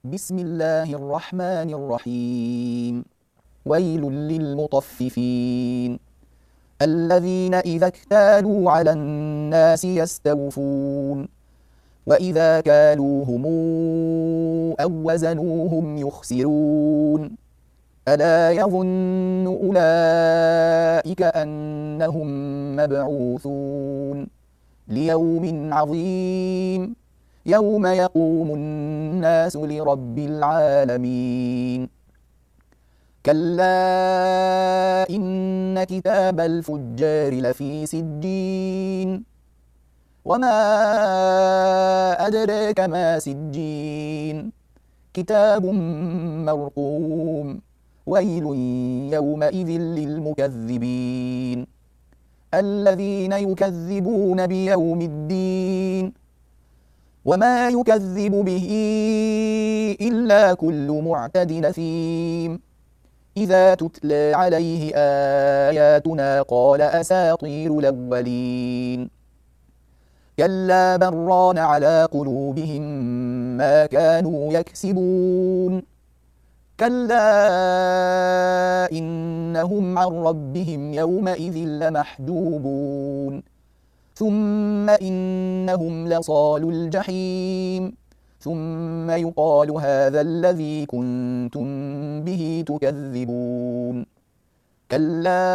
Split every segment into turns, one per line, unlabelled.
بسم الله الرحمن الرحيم. ويل للمطففين الذين إذا اكتالوا على الناس يستوفون وإذا كالوهم أو وزنوهم يخسرون ألا يظن أولئك أنهم مبعوثون ليوم عظيم يوم يقوم الناس لرب العالمين. كلا إن كتاب الفجار لفي سجين وما أدراك ما سجين كتاب مرقوم ويل يومئذ للمكذبين الذين يكذبون بيوم الدين وما يكذب به إلا كل معتد أثيم إذا تتلى عليه آياتنا قال أساطير الأولين كلا بل ران على قلوبهم ما كانوا يكسبون كلا إنهم عن ربهم يومئذ لمحجوبون ثم إنهم لصالو الجحيم ثم يقال هذا الذي كنتم به تكذبون كلا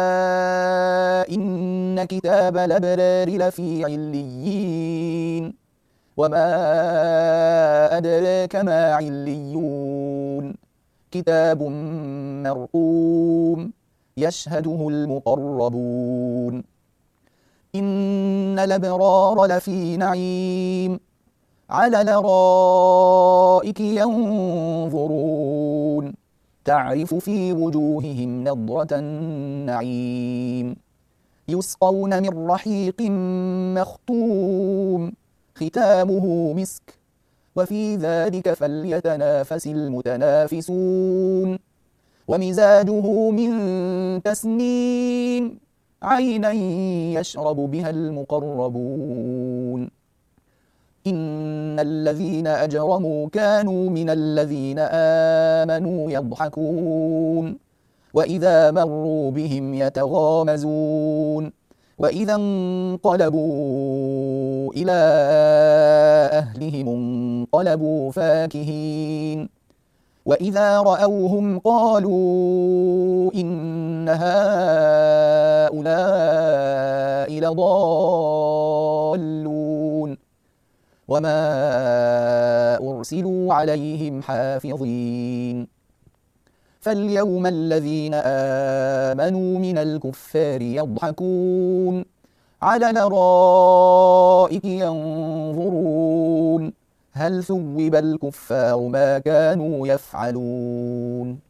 إن كتاب الأبرار لفي عليين وما أدراك ما عليون كتاب مرقوم يشهده المقربون إن الأبرار لفي نعيم على الأرائك ينظرون تعرف في وجوههم نضرة النعيم يسقون من رحيق مختوم ختامه مسك وفي ذلك فليتنافس المتنافسون ومزاجه من تسنيم عينا يشرب بها المقربون إن الذين أجرموا كانوا من الذين آمنوا يضحكون وإذا مروا بهم يتغامزون وإذا انقلبوا إلى أهلهم انقلبوا فاكهين وإذا رأوهم قالوا إن هؤلاء لضالون وما أرسلوا عليهم حافظين فاليوم الذين آمنوا من الكفار يضحكون على الأرائك ينظرون هل ثوب الكفار ما كانوا يفعلون